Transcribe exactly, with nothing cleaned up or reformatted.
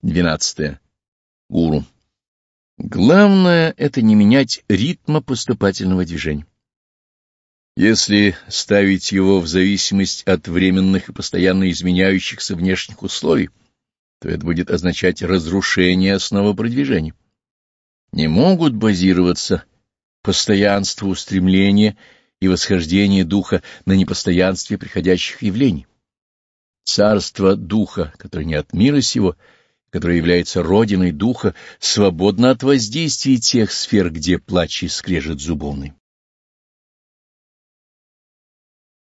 Двенадцатое. Гуру. Главное — это не менять ритма поступательного движения. Если ставить его в зависимость от временных и постоянно изменяющихся внешних условий, то это будет означать разрушение основы продвижения. Не могут базироваться постоянство устремления и восхождение духа на непостоянстве приходящих явлений. Царство духа, которое не от мира сего, которое является родиной духа, свободно от воздействия тех сфер, где плач и скрежет зубовный.